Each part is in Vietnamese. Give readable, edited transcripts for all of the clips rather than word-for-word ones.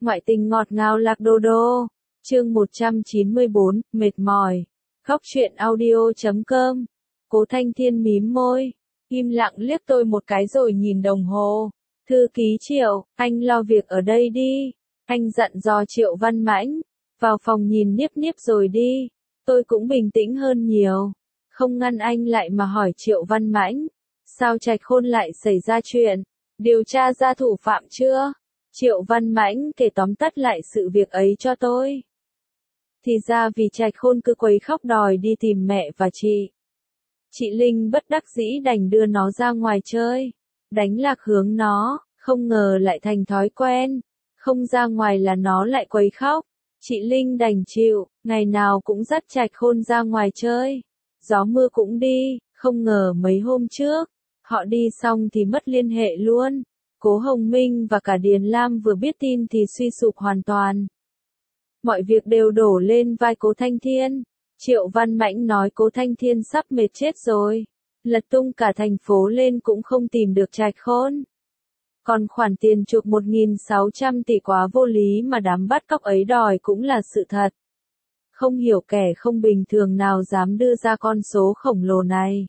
Ngoại tình ngọt ngào lạc đô đô. Chương 194, mệt mỏi. Khóc chuyện audio.com. Cố Thanh Thiên mím môi, im lặng liếc tôi một cái rồi nhìn đồng hồ. Thư ký Triệu, anh lo việc ở đây đi. Anh dặn dò Triệu Văn Mãnh. Vào phòng nhìn Niếp Niếp rồi đi. Tôi cũng bình tĩnh hơn nhiều. Không ngăn anh lại mà hỏi Triệu Văn Mãnh. Sao Trạch Khôn lại xảy ra chuyện? Điều tra ra thủ phạm chưa? Triệu Văn Mãnh kể tóm tắt lại sự việc ấy cho tôi. Thì ra vì Trạch Khôn cứ quấy khóc đòi đi tìm mẹ và chị. Chị Linh bất đắc dĩ đành đưa nó ra ngoài chơi. Đánh lạc hướng nó, không ngờ lại thành thói quen. Không ra ngoài là nó lại quấy khóc. Chị Linh đành chịu, ngày nào cũng dắt Trạch Khôn ra ngoài chơi. Gió mưa cũng đi, không ngờ mấy hôm trước, họ đi xong thì mất liên hệ luôn. Cố Hồng Minh và cả Điền Lam vừa biết tin thì suy sụp hoàn toàn. Mọi việc đều đổ lên vai Cố Thanh Thiên. Triệu Văn Mãnh nói Cố Thanh Thiên sắp mệt chết rồi. Lật tung cả thành phố lên cũng không tìm được Trạch Khôn. Còn khoản tiền chuộc 1.600 tỷ quá vô lý mà đám bắt cóc ấy đòi cũng là sự thật. Không hiểu kẻ không bình thường nào dám đưa ra con số khổng lồ này.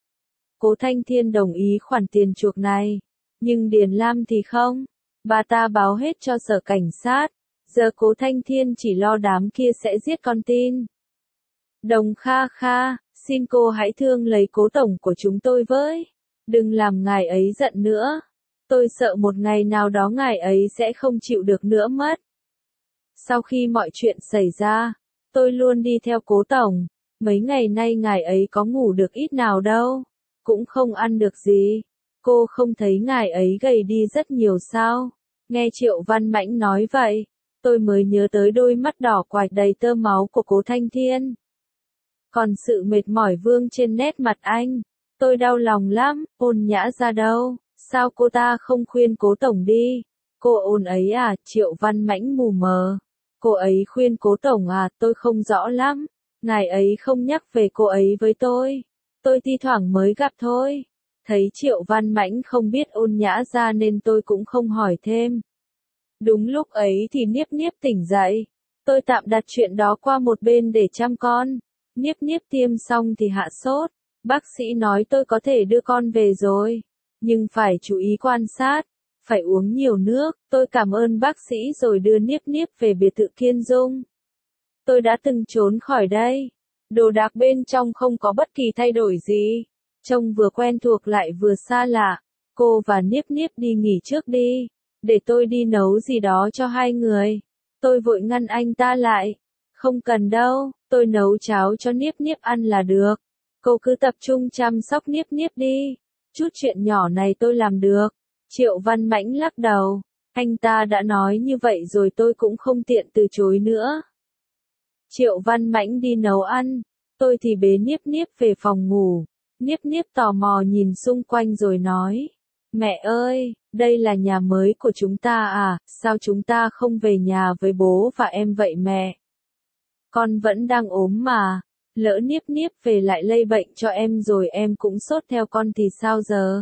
Cố Thanh Thiên đồng ý khoản tiền chuộc này. Nhưng Điền Lam thì không. Bà ta báo hết cho sở cảnh sát. Giờ Cố Thanh Thiên chỉ lo đám kia sẽ giết con tin. Đồng Kha Kha, xin cô hãy thương lấy Cố tổng của chúng tôi với. Đừng làm ngài ấy giận nữa. Tôi sợ một ngày nào đó ngài ấy sẽ không chịu được nữa mất. Sau khi mọi chuyện xảy ra, tôi luôn đi theo Cố tổng. Mấy ngày nay ngài ấy có ngủ được ít nào đâu. Cũng không ăn được gì. Cô không thấy ngài ấy gầy đi rất nhiều sao? Nghe Triệu Văn Mãnh nói vậy, tôi mới nhớ tới đôi mắt đỏ quạch đầy tơ máu của Cố Thanh Thiên. Còn sự mệt mỏi vương trên nét mặt anh, tôi đau lòng lắm. Ôn Nhã ra đâu? Sao cô ta không khuyên Cố tổng đi? Cô Ôn ấy à? Triệu Văn Mãnh mù mờ. Cô ấy khuyên Cố tổng à? Tôi không rõ lắm. Ngài ấy không nhắc về cô ấy với tôi. Tôi thi thoảng mới gặp thôi. Thấy Triệu Văn Mãnh không biết Ôn Nhã ra nên tôi cũng không hỏi thêm. Đúng lúc ấy thì Niếp Niếp tỉnh dậy. Tôi tạm đặt chuyện đó qua một bên để chăm con. Niếp Niếp tiêm xong thì hạ sốt. Bác sĩ nói tôi có thể đưa con về rồi. Nhưng phải chú ý quan sát. Phải uống nhiều nước. Tôi cảm ơn bác sĩ rồi đưa Niếp Niếp về biệt thự Kiên Dung. Tôi đã từng trốn khỏi đây. Đồ đạc bên trong không có bất kỳ thay đổi gì. Trông vừa quen thuộc lại vừa xa lạ. Cô và Niếp Niếp đi nghỉ trước đi. Để tôi đi nấu gì đó cho hai người. Tôi vội ngăn anh ta lại. Không cần đâu, tôi nấu cháo cho Niếp Niếp ăn là được. Cô cứ tập trung chăm sóc Niếp Niếp đi. Chút chuyện nhỏ này tôi làm được. Triệu Văn Mãnh lắc đầu. Anh ta đã nói như vậy rồi tôi cũng không tiện từ chối nữa. Triệu Văn Mãnh đi nấu ăn. Tôi thì bế Niếp Niếp về phòng ngủ. Niếp Niếp tò mò nhìn xung quanh rồi nói. Mẹ ơi, đây là nhà mới của chúng ta à? Sao chúng ta không về nhà với bố và em vậy mẹ? Con vẫn đang ốm mà. Lỡ Niếp Niếp về lại lây bệnh cho em rồi em cũng sốt theo con thì sao giờ?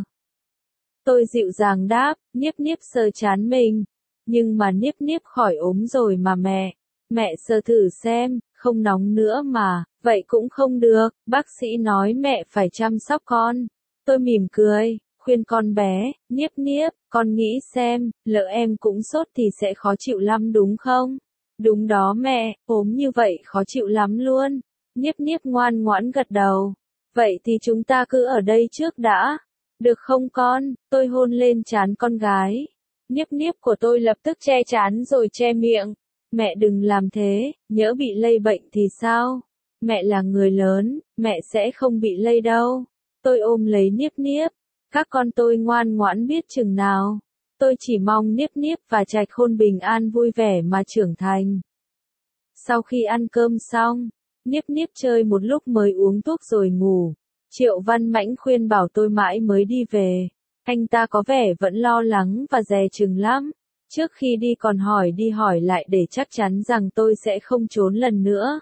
Tôi dịu dàng đáp. Niếp Niếp sờ trán mình. Nhưng mà Niếp Niếp khỏi ốm rồi mà mẹ. Mẹ sờ thử xem, không nóng nữa mà. Vậy cũng không được. Bác sĩ nói mẹ phải chăm sóc con. Tôi mỉm cười. Khuyên con bé. Niếp Niếp, con nghĩ xem, lỡ em cũng sốt thì sẽ khó chịu lắm đúng không? Đúng đó mẹ, ốm như vậy khó chịu lắm luôn. Niếp Niếp ngoan ngoãn gật đầu. Vậy thì chúng ta cứ ở đây trước đã. Được không con? Tôi hôn lên trán con gái. Niếp Niếp của tôi lập tức che trán rồi che miệng. Mẹ đừng làm thế, nhỡ bị lây bệnh thì sao? Mẹ là người lớn, mẹ sẽ không bị lây đâu. Tôi ôm lấy Niếp Niếp. Các con tôi ngoan ngoãn biết chừng nào. Tôi chỉ mong Niếp Niếp và Trạch Khôn bình an vui vẻ mà trưởng thành. Sau khi ăn cơm xong, Niếp Niếp chơi một lúc mới uống thuốc rồi ngủ. Triệu Văn Mãnh khuyên bảo tôi mãi mới đi về. Anh ta có vẻ vẫn lo lắng và dè chừng lắm. Trước khi đi còn hỏi đi hỏi lại để chắc chắn rằng tôi sẽ không trốn lần nữa.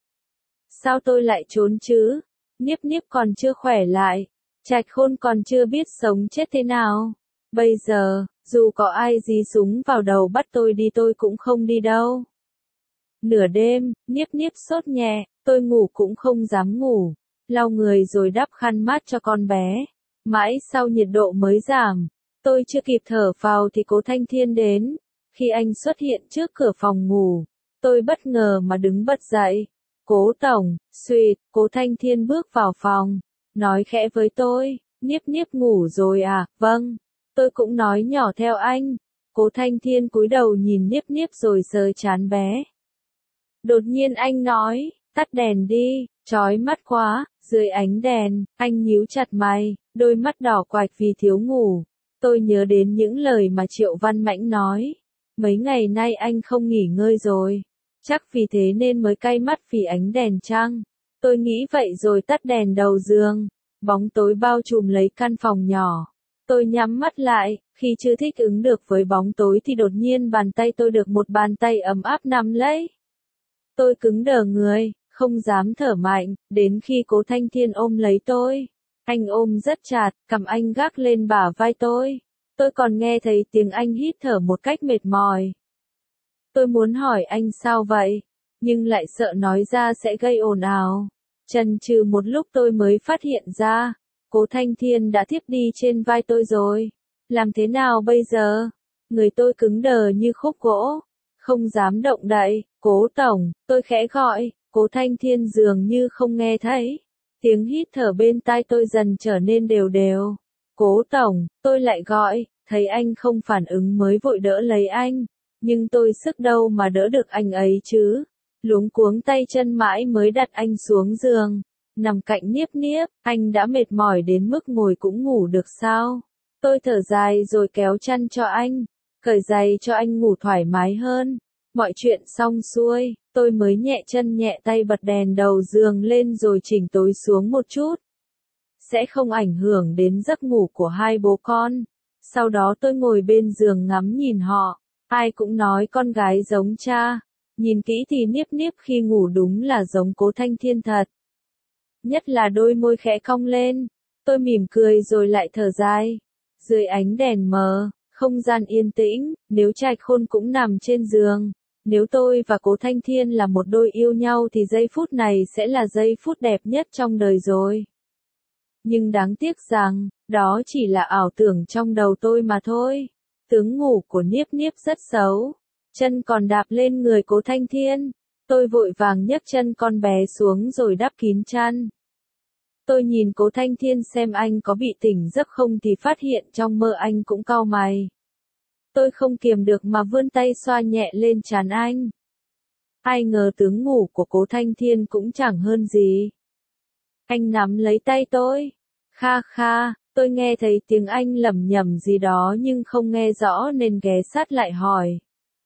Sao tôi lại trốn chứ? Niếp Niếp còn chưa khỏe lại. Trạch Khôn còn chưa biết sống chết thế nào. Bây giờ, Dù có ai dí súng vào đầu bắt tôi đi tôi cũng không đi đâu. Nửa đêm, Niếp Niếp sốt nhẹ, tôi ngủ cũng không dám ngủ. Lau người rồi đắp khăn mát cho con bé. Mãi sau nhiệt độ mới giảm. Tôi chưa kịp thở phào thì Cố Thanh Thiên đến. Khi anh xuất hiện trước cửa phòng ngủ, tôi bất ngờ mà đứng bật dậy. Cố tổng, suýt, Cố Thanh Thiên bước vào phòng, nói khẽ với tôi, Niếp Niếp ngủ rồi à, vâng. Tôi cũng nói nhỏ theo anh. Cố Thanh Thiên cúi đầu nhìn Niếp Niếp rồi sờ trán bé. Đột nhiên anh nói, tắt đèn đi, chói mắt quá. Dưới ánh đèn, anh nhíu chặt mày, đôi mắt đỏ quạch vì thiếu ngủ. Tôi nhớ đến những lời mà Triệu Văn Mãnh nói. Mấy ngày nay anh không nghỉ ngơi rồi. Chắc vì thế nên mới cay mắt vì ánh đèn trăng. Tôi nghĩ vậy rồi tắt đèn đầu giường. Bóng tối bao trùm lấy căn phòng nhỏ. Tôi nhắm mắt lại, khi chưa thích ứng được với bóng tối thì đột nhiên bàn tay tôi được một bàn tay ấm áp nắm lấy. Tôi cứng đờ người, không dám thở mạnh, đến khi Cố Thanh Thiên ôm lấy tôi. Anh ôm rất chặt, cầm anh gác lên bả vai tôi. Tôi còn nghe thấy tiếng anh hít thở một cách mệt mỏi. Tôi muốn hỏi anh sao vậy, nhưng lại sợ nói ra sẽ gây ồn ào. Chần chừ một lúc tôi mới phát hiện ra, Cố Thanh Thiên đã thiếp đi trên vai tôi rồi. Làm thế nào bây giờ? Người tôi cứng đờ như khúc gỗ, không dám động đậy. Cố tổng, tôi khẽ gọi, Cố Thanh Thiên dường như không nghe thấy. Tiếng hít thở bên tai tôi dần trở nên đều đều. Cố tổng, tôi lại gọi, thấy anh không phản ứng mới vội đỡ lấy anh. Nhưng tôi sức đâu mà đỡ được anh ấy chứ. Luống cuống tay chân mãi mới đặt anh xuống giường. Nằm cạnh Niếp Niếp, anh đã mệt mỏi đến mức ngồi cũng ngủ được sao? Tôi thở dài rồi kéo chăn cho anh, cởi giày cho anh ngủ thoải mái hơn. Mọi chuyện xong xuôi, tôi mới nhẹ chân nhẹ tay bật đèn đầu giường lên rồi chỉnh tối xuống một chút. Sẽ không ảnh hưởng đến giấc ngủ của hai bố con. Sau đó tôi ngồi bên giường ngắm nhìn họ. Ai cũng nói con gái giống cha. Nhìn kỹ thì Niếp Niếp khi ngủ đúng là giống Cố Thanh Thiên thật. Nhất là đôi môi khẽ cong lên. Tôi mỉm cười rồi lại thở dài. Dưới ánh đèn mờ, không gian yên tĩnh, nếu Trạch Khôn cũng nằm trên giường. Nếu tôi và Cố Thanh Thiên là một đôi yêu nhau thì giây phút này sẽ là giây phút đẹp nhất trong đời rồi. Nhưng đáng tiếc rằng, đó chỉ là ảo tưởng trong đầu tôi mà thôi. Tướng ngủ của Niếp Niếp rất xấu. Chân còn đạp lên người Cố Thanh Thiên. Tôi vội vàng nhấc chân con bé xuống rồi đắp kín chăn. Tôi nhìn Cố Thanh Thiên xem anh có bị tỉnh giấc không thì phát hiện trong mơ anh cũng cau mày. Tôi không kiềm được mà vươn tay xoa nhẹ lên trán anh. Ai ngờ tướng ngủ của Cố Thanh Thiên cũng chẳng hơn gì. Anh nắm lấy tay tôi. Kha kha, tôi nghe thấy tiếng anh lẩm nhẩm gì đó nhưng không nghe rõ nên ghé sát lại hỏi.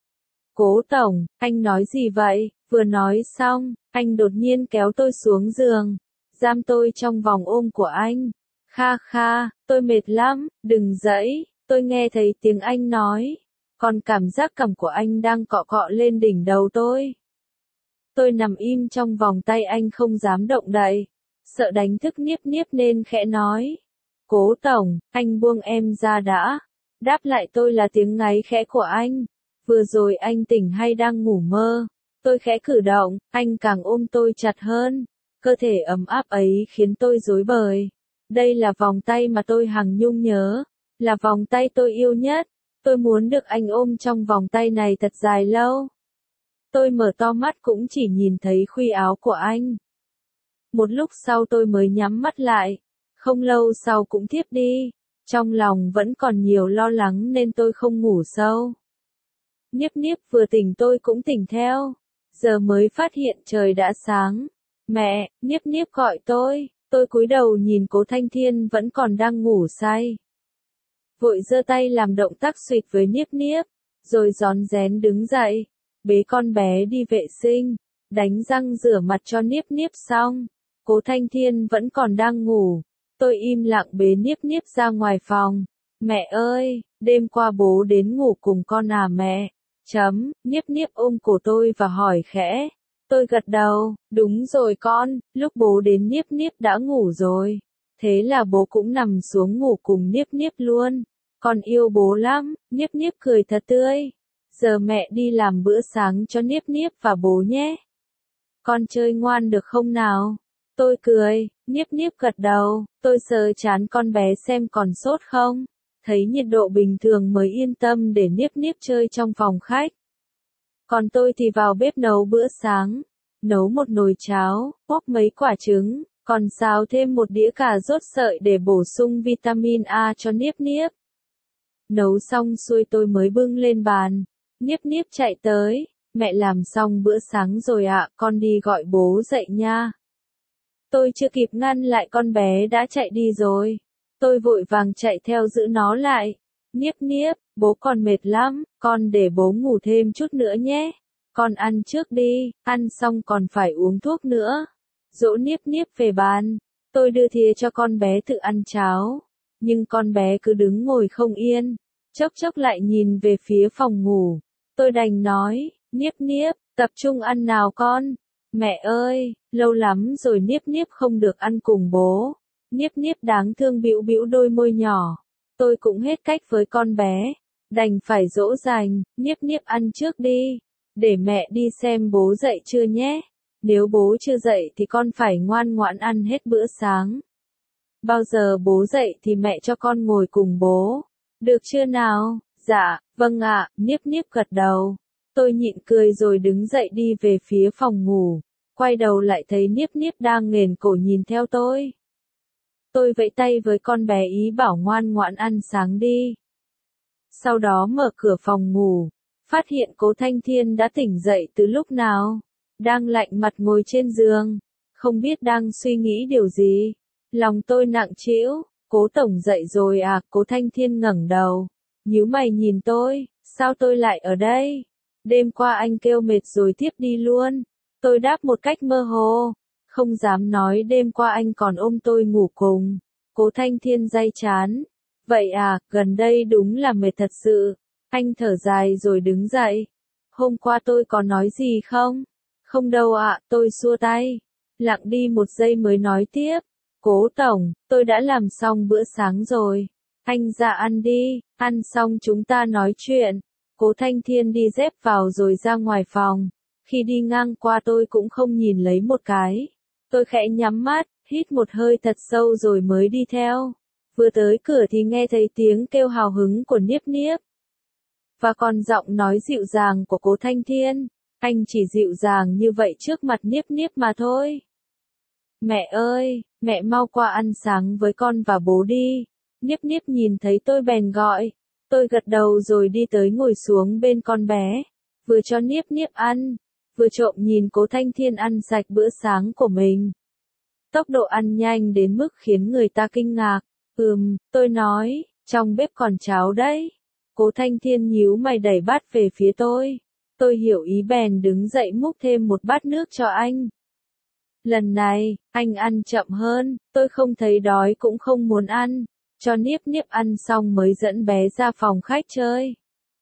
Cố tổng, anh nói gì vậy? Vừa nói xong, anh đột nhiên kéo tôi xuống giường, giam tôi trong vòng ôm của anh. Kha kha, tôi mệt lắm, đừng dãy. Tôi nghe thấy tiếng anh nói, còn cảm giác cầm của anh đang cọ cọ lên đỉnh đầu tôi. Tôi nằm im trong vòng tay anh không dám động đậy, sợ đánh thức Niếp Niếp nên khẽ nói. Cố tổng, anh buông em ra đã. Đáp lại tôi là tiếng ngáy khẽ của anh. Vừa rồi anh tỉnh hay đang ngủ mơ? Tôi khẽ cử động, anh càng ôm tôi chặt hơn. Cơ thể ấm áp ấy khiến tôi rối bời. Đây là vòng tay mà tôi hằng nhung nhớ. Là vòng tay tôi yêu nhất. Tôi muốn được anh ôm trong vòng tay này thật dài lâu. Tôi mở to mắt cũng chỉ nhìn thấy khuy áo của anh. Một lúc sau tôi mới nhắm mắt lại. Không lâu sau cũng thiếp đi. Trong lòng vẫn còn nhiều lo lắng nên tôi không ngủ sâu. Niếp Niếp vừa tỉnh tôi cũng tỉnh theo. Giờ mới phát hiện trời đã sáng. Mẹ, Niếp Niếp gọi tôi. Tôi cúi đầu nhìn Cố Thanh Thiên vẫn còn đang ngủ say. Vội giơ tay làm động tác xụt với Niếp Niếp, rồi rón rén đứng dậy, bế con bé đi vệ sinh, đánh răng rửa mặt cho Niếp Niếp xong. Cố Thanh Thiên vẫn còn đang ngủ. Tôi im lặng bế Niếp Niếp ra ngoài phòng. Mẹ ơi, đêm qua bố đến ngủ cùng con à mẹ? Niếp Niếp ôm cổ tôi và hỏi khẽ. Tôi gật đầu, đúng rồi con, lúc bố đến Niếp Niếp đã ngủ rồi. Thế là bố cũng nằm xuống ngủ cùng Niếp Niếp luôn. Con yêu bố lắm, Niếp Niếp cười thật tươi. Giờ mẹ đi làm bữa sáng cho Niếp Niếp và bố nhé. Con chơi ngoan được không nào? Tôi cười, Niếp Niếp gật đầu, tôi sờ trán con bé xem còn sốt không. Thấy nhiệt độ bình thường mới yên tâm để Niếp Niếp chơi trong phòng khách. Còn tôi thì vào bếp nấu bữa sáng. Nấu một nồi cháo, bóp mấy quả trứng, còn xào thêm một đĩa cà rốt sợi để bổ sung vitamin A cho Niếp Niếp. Nấu xong xuôi tôi mới bưng lên bàn. Niếp Niếp chạy tới, mẹ làm xong bữa sáng rồi ạ, con đi gọi bố dậy nha. Tôi chưa kịp ngăn lại con bé đã chạy đi rồi. Tôi vội vàng chạy theo giữ nó lại. Niếp Niếp, bố còn mệt lắm, con để bố ngủ thêm chút nữa nhé. Con ăn trước đi, ăn xong còn phải uống thuốc nữa. Dỗ Niếp Niếp về bàn. Tôi đưa thìa cho con bé tự ăn cháo. Nhưng con bé cứ đứng ngồi không yên. Chốc chốc lại nhìn về phía phòng ngủ. Tôi đành nói, Niếp Niếp, tập trung ăn nào con. Mẹ ơi, lâu lắm rồi Niếp Niếp không được ăn cùng bố. Niếp Niếp đáng thương bĩu bĩu đôi môi nhỏ. Tôi cũng hết cách với con bé. Đành phải dỗ dành, Niếp Niếp ăn trước đi. Để mẹ đi xem bố dậy chưa nhé. Nếu bố chưa dậy thì con phải ngoan ngoãn ăn hết bữa sáng. Bao giờ bố dậy thì mẹ cho con ngồi cùng bố. Được chưa nào? Dạ, vâng ạ, Niếp Niếp gật đầu. Tôi nhịn cười rồi đứng dậy đi về phía phòng ngủ. Quay đầu lại thấy Niếp Niếp đang nghển cổ nhìn theo tôi. Tôi vẫy tay với con bé ý bảo ngoan ngoãn ăn sáng đi. Sau đó mở cửa phòng ngủ. Phát hiện Cố Thanh Thiên đã tỉnh dậy từ lúc nào. Đang lạnh mặt ngồi trên giường. Không biết đang suy nghĩ điều gì. Lòng tôi nặng trĩu. Cố tổng dậy rồi à? Cố Thanh Thiên ngẩng đầu. Nhíu mày nhìn tôi. Sao tôi lại ở đây? Đêm qua anh kêu mệt rồi tiếp đi luôn. Tôi đáp một cách mơ hồ. Không dám nói đêm qua anh còn ôm tôi ngủ cùng. Cố Thanh Thiên day chán. Vậy à, gần đây đúng là mệt thật sự. Anh thở dài rồi đứng dậy. Hôm qua tôi có nói gì không? Không đâu ạ, tôi xua tay. Lặng đi một giây mới nói tiếp. Cố tổng, tôi đã làm xong bữa sáng rồi. Anh ra ăn đi, ăn xong chúng ta nói chuyện. Cố Thanh Thiên đi dép vào rồi ra ngoài phòng. Khi đi ngang qua tôi cũng không nhìn lấy một cái. Tôi khẽ nhắm mắt, hít một hơi thật sâu rồi mới đi theo. Vừa tới cửa thì nghe thấy tiếng kêu hào hứng của Niếp Niếp. Và còn giọng nói dịu dàng của Cố Thanh Thiên. Anh chỉ dịu dàng như vậy trước mặt Niếp Niếp mà thôi. Mẹ ơi, mẹ mau qua ăn sáng với con và bố đi. Niếp Niếp nhìn thấy tôi bèn gọi. Tôi gật đầu rồi đi tới ngồi xuống bên con bé. Vừa cho Niếp Niếp ăn, vừa trộm nhìn Cố Thanh Thiên ăn sạch bữa sáng của mình. Tốc độ ăn nhanh đến mức khiến người ta kinh ngạc. Tôi nói, trong bếp còn cháo đấy. Cố Thanh Thiên nhíu mày đẩy bát về phía tôi. Tôi hiểu ý bèn đứng dậy múc thêm một bát nước cho anh. Lần này, anh ăn chậm hơn, tôi không thấy đói cũng không muốn ăn. Cho Niếp Niếp ăn xong mới dẫn bé ra phòng khách chơi.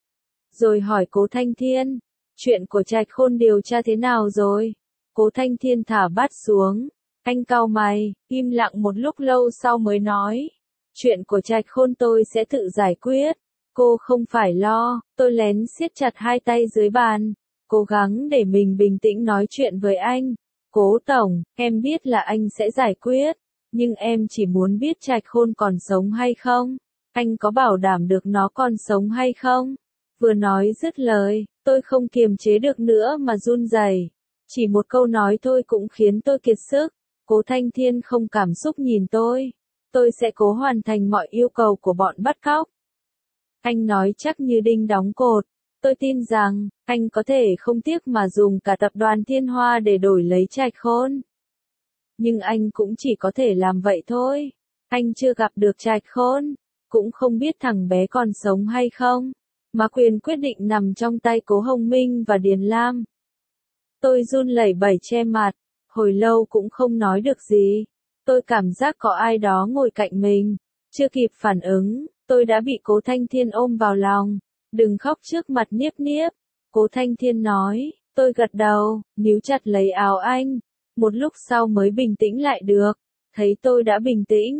Rồi hỏi Cố Thanh Thiên, chuyện của Trạch Khôn điều tra thế nào rồi? Cố Thanh Thiên thả bát xuống. Anh cau mày, im lặng một lúc lâu sau mới nói. Chuyện của Trạch Khôn tôi sẽ tự giải quyết. Cô không phải lo, tôi lén siết chặt hai tay dưới bàn. Cố gắng để mình bình tĩnh nói chuyện với anh. Cố tổng, em biết là anh sẽ giải quyết. Nhưng em chỉ muốn biết Trạch Khôn còn sống hay không? Anh có bảo đảm được nó còn sống hay không? Vừa nói dứt lời, tôi không kiềm chế được nữa mà run rẩy. Chỉ một câu nói thôi cũng khiến tôi kiệt sức. Cố Thanh Thiên không cảm xúc nhìn tôi. Tôi sẽ cố hoàn thành mọi yêu cầu của bọn bắt cóc. Anh nói chắc như đinh đóng cột. Tôi tin rằng, anh có thể không tiếc mà dùng cả tập đoàn Thiên Hoa để đổi lấy Trạch Khôn. Nhưng anh cũng chỉ có thể làm vậy thôi. Anh chưa gặp được Trạch Khôn, cũng không biết thằng bé còn sống hay không. Mà quyền quyết định nằm trong tay Cố Hồng Minh và Điền Lam. Tôi run lẩy bẩy che mặt, hồi lâu cũng không nói được gì. Tôi cảm giác có ai đó ngồi cạnh mình. Chưa kịp phản ứng, tôi đã bị Cố Thanh Thiên ôm vào lòng. Đừng khóc trước mặt Niếp Niếp. Cố Thanh Thiên nói, tôi gật đầu, níu chặt lấy áo anh. Một lúc sau mới bình tĩnh lại được. Thấy tôi đã bình tĩnh,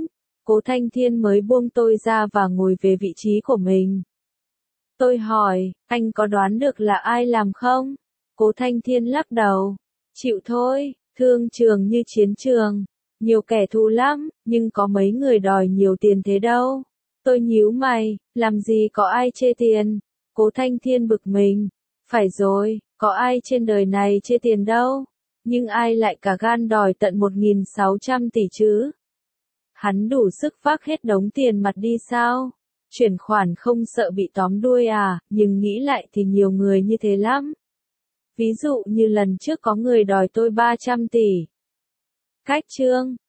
Cố Thanh Thiên mới buông tôi ra và ngồi về vị trí của mình. Tôi hỏi, anh có đoán được là ai làm không? Cố Thanh Thiên lắc đầu. Chịu thôi, thương trường như chiến trường. Nhiều kẻ thù lắm, nhưng có mấy người đòi nhiều tiền thế đâu. Tôi nhíu mày, làm gì có ai chê tiền? Cố Thanh Thiên bực mình. Phải rồi, có ai trên đời này chê tiền đâu. Nhưng ai lại cả gan đòi tận 1.600 tỷ chứ? Hắn đủ sức vác hết đống tiền mặt đi sao? Chuyển khoản không sợ bị tóm đuôi à, nhưng nghĩ lại thì nhiều người như thế lắm. Ví dụ như lần trước có người đòi tôi 300 tỷ. Cách chương